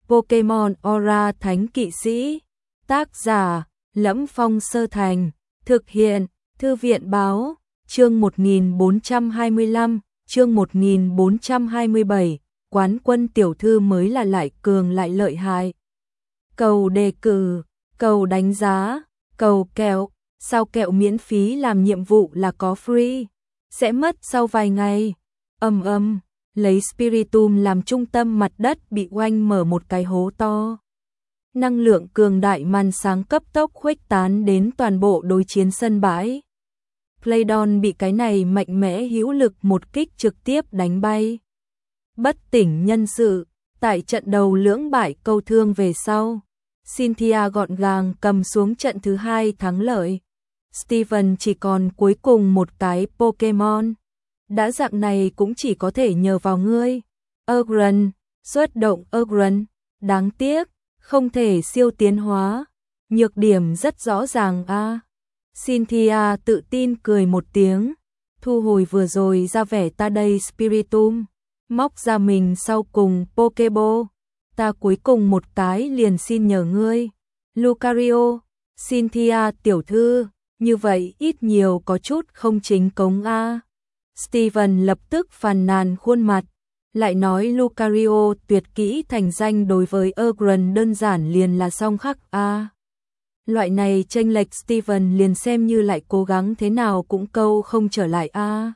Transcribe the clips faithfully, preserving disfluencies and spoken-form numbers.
Pokemon Aura Thánh Kỵ Sĩ. Tác giả: Lẫm Phong Sơ Thành. Thực hiện: Thư viện báo. Chương một nghìn bốn trăm hai mươi lăm, chương một nghìn bốn trăm hai mươi bảy, quán quân tiểu thư mới là lại cường lại lợi hại. Cầu đề cử, cầu đánh giá, cầu kẹo, sao kẹo miễn phí làm nhiệm vụ là có free, sẽ mất sau vài ngày. Ầm ầm, lấy Spiritomb làm trung tâm, mặt đất bị oanh mở một cái hố to. Năng lượng cường đại màn sáng cấp tốc khuếch tán đến toàn bộ đối chiến sân bãi. Playdon bị cái này mạnh mẽ hữu lực một kích trực tiếp đánh bay. Bất tỉnh nhân sự, tại trận đầu lưỡng bại câu thương về sau, Cynthia gọn gàng cầm xuống trận thứ hai thắng lợi. Steven chỉ còn cuối cùng một cái Pokemon. Đã dạng này cũng chỉ có thể nhờ vào ngươi. Ogren, xuất động Ogren, đáng tiếc, không thể siêu tiến hóa. Nhược điểm rất rõ ràng a. À. Cynthia tự tin cười một tiếng, thu hồi vừa rồi ra vẻ ta đây Spiritomb, móc ra mình sau cùng Pokeball. Ta cuối cùng một cái liền xin nhờ ngươi. Lucario, Cynthia tiểu thư, như vậy ít nhiều có chút không chính cống a. À. Steven lập tức phàn nàn khuôn mặt, lại nói Lucario tuyệt kỹ thành danh đối với Ogren đơn giản liền là song khắc a. À. Loại này chênh lệch Steven liền xem như lại cố gắng thế nào cũng câu không trở lại a. À.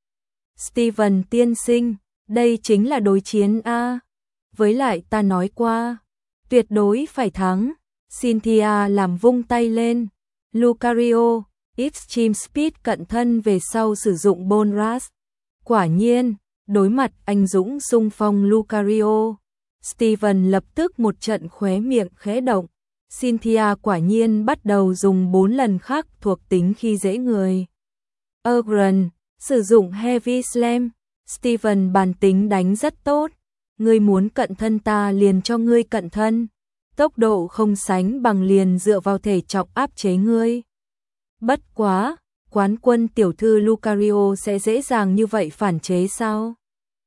Steven tiên sinh, đây chính là đối chiến a. À. Với lại ta nói qua, tuyệt đối phải thắng. Cynthia làm vung tay lên. Lucario, Extreme Speed cận thân về sau sử dụng Bone Rush. Quả nhiên, đối mặt anh dũng xung phong Lucario, Steven lập tức một trận khóe miệng khẽ động. Cynthia quả nhiên bắt đầu dùng bốn lần khác thuộc tính khi dễ người. Ogren, sử dụng Heavy Slam. Steven bản tính đánh rất tốt. Ngươi muốn cận thân ta liền cho ngươi cận thân. Tốc độ không sánh bằng liền dựa vào thể trọng áp chế ngươi. Bất quá, quán quân tiểu thư Lucario sẽ dễ dàng như vậy phản chế sao?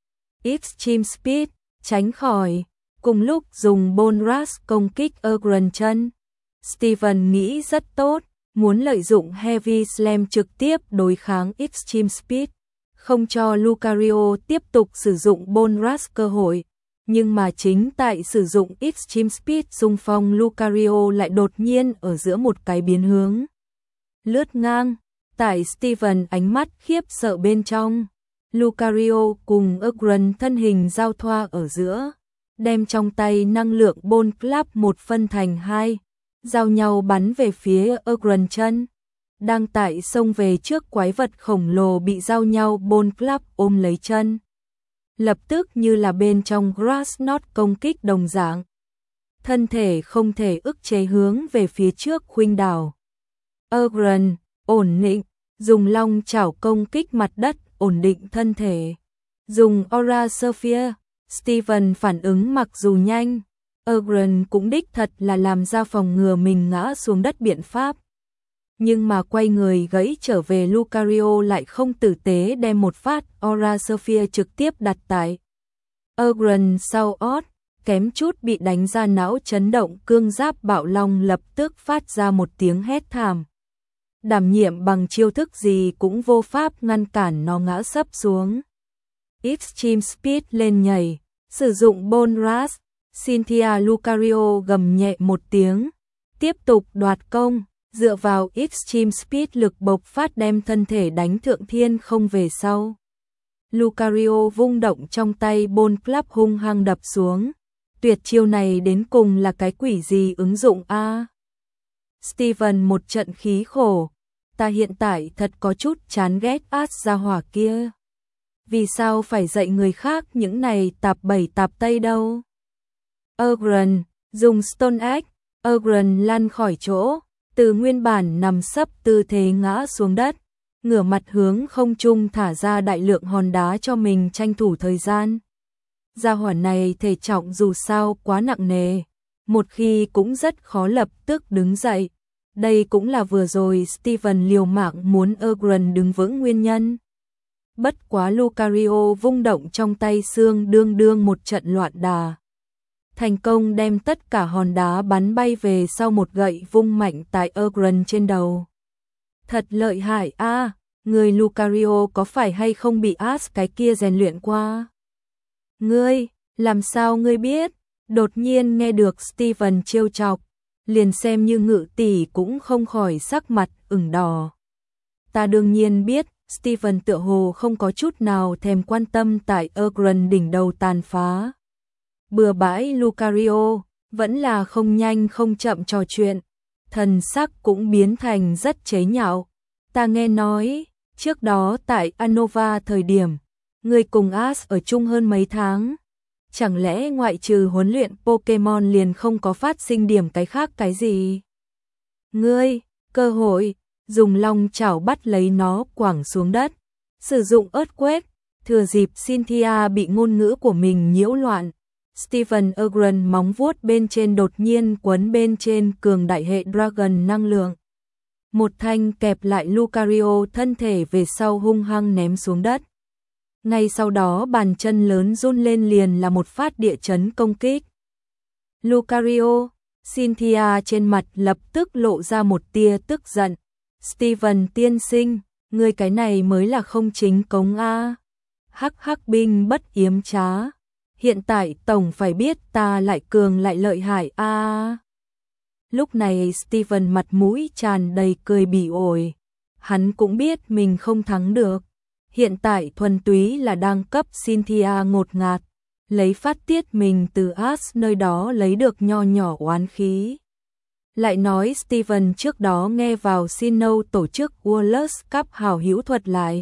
Extreme Speed, tránh khỏi. Cùng lúc dùng Bone Rush công kích Ogren chân. Steven nghĩ rất tốt, muốn lợi dụng Heavy Slam trực tiếp đối kháng Extreme Speed, không cho Lucario tiếp tục sử dụng Bone Rush cơ hội. Nhưng mà chính tại sử dụng Extreme Speed xung phong Lucario lại đột nhiên ở giữa một cái biến hướng. Lướt ngang, tại Steven ánh mắt khiếp sợ bên trong, Lucario cùng Ogren thân hình giao thoa ở giữa, đem trong tay năng lượng Bone Club một phân thành hai, giao nhau bắn về phía Ogren chân. Đang tại xông về trước quái vật khổng lồ bị giao nhau Bone Club ôm lấy chân. Lập tức như là bên trong Grass Knot công kích đồng dạng. Thân thể không thể ức chế hướng về phía trước khuynh đảo. Ogren, ổn định, dùng long chảo công kích mặt đất, ổn định thân thể. Dùng Aura Sphere, Steven phản ứng mặc dù nhanh, Ogren cũng đích thật là làm ra phòng ngừa mình ngã xuống đất biện pháp. Nhưng mà quay người gãy trở về Lucario lại không tử tế đem một phát Aura Sphere trực tiếp đặt tại Ogren sau ót, kém chút bị đánh ra não chấn động, cương giáp bạo long lập tức phát ra một tiếng hét thảm. Đảm nhiệm bằng chiêu thức gì cũng vô pháp ngăn cản nó ngã sấp xuống. Extreme Speed lên nhảy, sử dụng Bone Rush. Cynthia Lucario gầm nhẹ một tiếng, tiếp tục đoạt công, dựa vào Extreme Speed lực bộc phát đem thân thể đánh thượng thiên không về sau. Lucario vung động trong tay Bone Club hung hăng đập xuống. Tuyệt chiêu này đến cùng là cái quỷ gì ứng dụng a? À? Steven một trận khí khổ, ta hiện tại thật có chút chán ghét át gia hỏa kia. Vì sao phải dạy người khác những này tạp bảy tạp tây đâu? Ogren, dùng Stone Axe, Ogren lăn khỏi chỗ, từ nguyên bản nằm sấp tư thế ngã xuống đất, ngửa mặt hướng không trung thả ra đại lượng hòn đá cho mình tranh thủ thời gian. Gia hỏa này thể trọng dù sao quá nặng nề, một khi cũng rất khó lập tức đứng dậy. Đây cũng là vừa rồi Steven liều mạng muốn Ogren đứng vững nguyên nhân. Bất quá Lucario vung động trong tay xương đương đương một trận loạn đà. thành công đem tất cả hòn đá bắn bay về sau một gậy vung mạnh tại Ogren trên đầu. Thật lợi hại a, à, người Lucario có phải hay không bị Ash cái kia rèn luyện qua? Ngươi, làm sao ngươi biết? Đột nhiên nghe được Steven trêu chọc, liền xem như Ngự tỷ cũng không khỏi sắc mặt ửng đỏ. Ta đương nhiên biết, Steven tựa hồ không có chút nào thèm quan tâm tại Ogren đỉnh đầu tàn phá. Bừa bãi Lucario, vẫn là không nhanh không chậm trò chuyện, thần sắc cũng biến thành rất chế nhạo. Ta nghe nói, trước đó tại Anova thời điểm, người cùng Ash ở chung hơn mấy tháng. Chẳng lẽ ngoại trừ huấn luyện Pokemon liền không có phát sinh điểm cái khác cái gì? Ngươi, cơ hội, dùng long chảo bắt lấy nó quẳng xuống đất, sử dụng earthquake, thừa dịp Cynthia bị ngôn ngữ của mình nhiễu loạn. Steven Ogren móng vuốt bên trên đột nhiên quấn bên trên cường đại hệ Dragon năng lượng. Một thanh kẹp lại Lucario thân thể về sau hung hăng ném xuống đất. Ngay sau đó bàn chân lớn run lên liền là một phát địa chấn công kích. Lucario, Cynthia trên mặt lập tức lộ ra một tia tức giận. Steven tiên sinh, ngươi cái này mới là không chính cống a. Hắc hắc binh bất yếm trá. Hiện tại tổng phải biết ta lại cường lại lợi hại a. Lúc này Steven mặt mũi tràn đầy cười bỉ ổi. Hắn cũng biết mình không thắng được. Hiện tại thuần túy là đang cấp Cynthia ngột ngạt, lấy phát tiết mình từ Ash nơi đó lấy được nho nhỏ oán khí. Lại nói Steven trước đó nghe vào Sinnoh tổ chức Wallace Cup hào hữu thuật lại.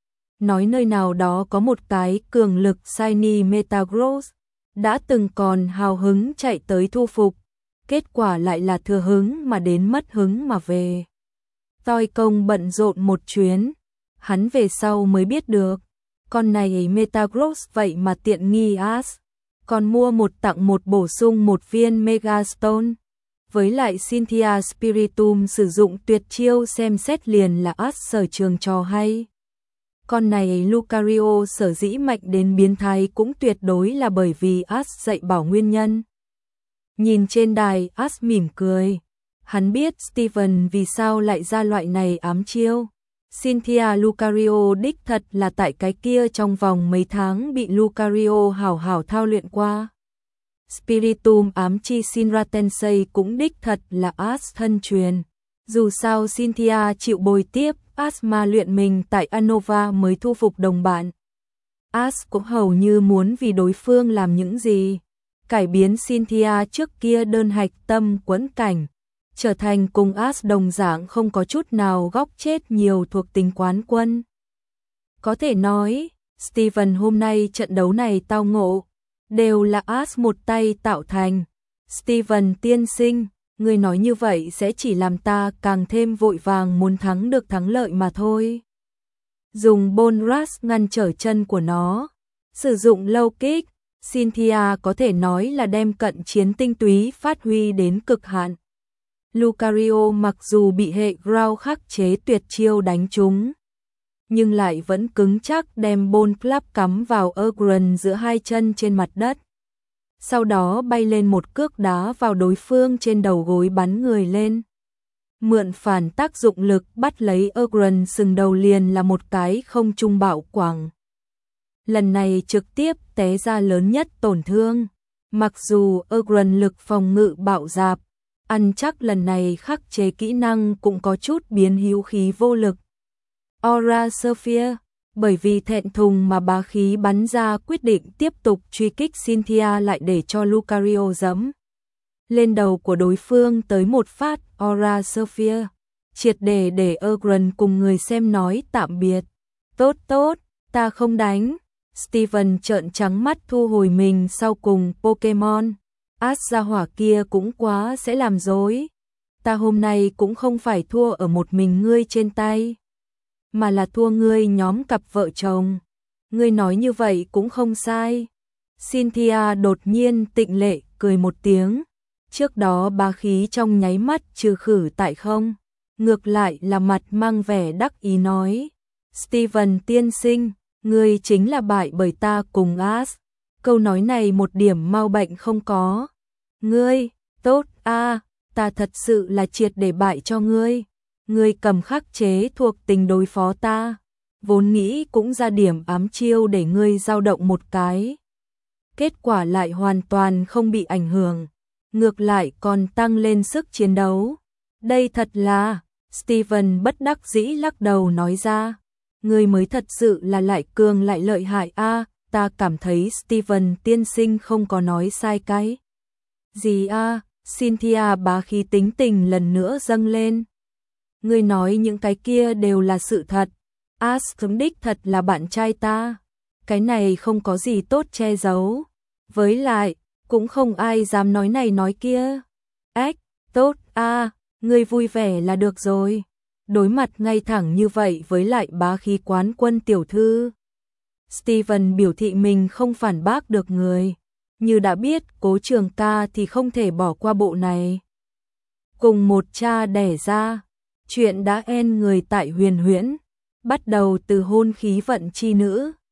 Nói nơi nào đó có một cái cường lực Shiny Metagross, đã từng còn hào hứng chạy tới thu phục, kết quả lại là thừa hứng mà đến mất hứng mà về. Toi công bận rộn một chuyến, hắn về sau mới biết được, con này Metagross vậy mà tiện nghi Ash, còn mua một tặng một bổ sung một viên Megastone. Với lại Cynthia Spiritomb sử dụng tuyệt chiêu xem xét liền là Ash sở trường trò hay. Con này Lucario sở dĩ mạnh đến biến thái cũng tuyệt đối là bởi vì Ash dạy bảo nguyên nhân. Nhìn trên đài Ash mỉm cười, hắn biết Steven vì sao lại ra loại này ám chiêu. Cynthia Lucario đích thật là tại cái kia trong vòng mấy tháng bị Lucario hảo hảo thao luyện qua. Spiritomb ám chi Shinra Tensei cũng đích thật là Ash thân truyền. Dù sao Cynthia chịu bồi tiếp Ash mà luyện mình tại Anova mới thu phục đồng bạn. Ash cũng hầu như muốn vì đối phương làm những gì. Cải biến Cynthia trước kia đơn hạch tâm quẫn cảnh, trở thành cùng Ash đồng dạng không có chút nào góc chết nhiều thuộc tính quán quân. Có thể nói, Steven hôm nay trận đấu này tao ngộ, đều là Ash một tay tạo thành. Steven tiên sinh, ngươi nói như vậy sẽ chỉ làm ta càng thêm vội vàng muốn thắng được thắng lợi mà thôi. Dùng Bone Rush ngăn trở chân của nó, sử dụng low kick, Cynthia có thể nói là đem cận chiến tinh túy phát huy đến cực hạn. Lucario mặc dù bị hệ Ground khắc chế tuyệt chiêu đánh trúng, nhưng lại vẫn cứng chắc đem Bone Club cắm vào Ogren giữa hai chân trên mặt đất. Sau đó bay lên một cước đá vào đối phương trên đầu gối bắn người lên. Mượn phản tác dụng lực bắt lấy Ogren sừng đầu liền là một cái không trung bạo quẳng. Lần này trực tiếp té ra lớn nhất tổn thương. Mặc dù Ogren lực phòng ngự bạo dạp, ăn chắc lần này khắc chế kỹ năng cũng có chút biến hữu khí vô lực. Aura Sphere, bởi vì thẹn thùng mà bá khí bắn ra quyết định tiếp tục truy kích Cynthia lại để cho Lucario dẫm lên đầu của đối phương tới một phát Aura Sphere, triệt để để Ogren cùng người xem nói tạm biệt. Tốt tốt, ta không đánh. Steven trợn trắng mắt thu hồi mình sau cùng Pokemon. Ash gia hỏa kia cũng quá sẽ làm dối. Ta hôm nay cũng không phải thua ở một mình ngươi trên tay, mà là thua ngươi nhóm cặp vợ chồng. Ngươi nói như vậy cũng không sai. Cynthia đột nhiên tịnh lệ cười một tiếng. Trước đó bá khí trong nháy mắt trừ khử tại không. Ngược lại là mặt mang vẻ đắc ý nói. Steven tiên sinh, ngươi chính là bại bởi ta cùng Ash. Câu nói này một điểm mau bệnh không có. Ngươi, tốt a, ta thật sự là triệt để bại cho ngươi. Ngươi cầm khắc chế thuộc tình đối phó ta, vốn nghĩ cũng ra điểm ám chiêu để ngươi dao động một cái. Kết quả lại hoàn toàn không bị ảnh hưởng, ngược lại còn tăng lên sức chiến đấu. Đây thật là, Steven bất đắc dĩ lắc đầu nói ra. Ngươi mới thật sự là lại cường lại lợi hại a, ta cảm thấy Steven tiên sinh không có nói sai cái. Gì a, Cynthia bá khí tính tình lần nữa dâng lên. Ngươi nói những cái kia đều là sự thật. Ash đích thật là bạn trai ta. Cái này không có gì tốt che giấu. Với lại, cũng không ai dám nói này nói kia. Ếch, tốt a, ngươi vui vẻ là được rồi. Đối mặt ngay thẳng như vậy với lại bá khí quán quân tiểu thư. Steven biểu thị mình không phản bác được người. Như đã biết Cố Trường Ca thì không thể bỏ qua bộ này. Cùng một cha đẻ ra, chuyện đã en người tại Huyền Huyễn, bắt đầu từ hôn khí vận chi nữ.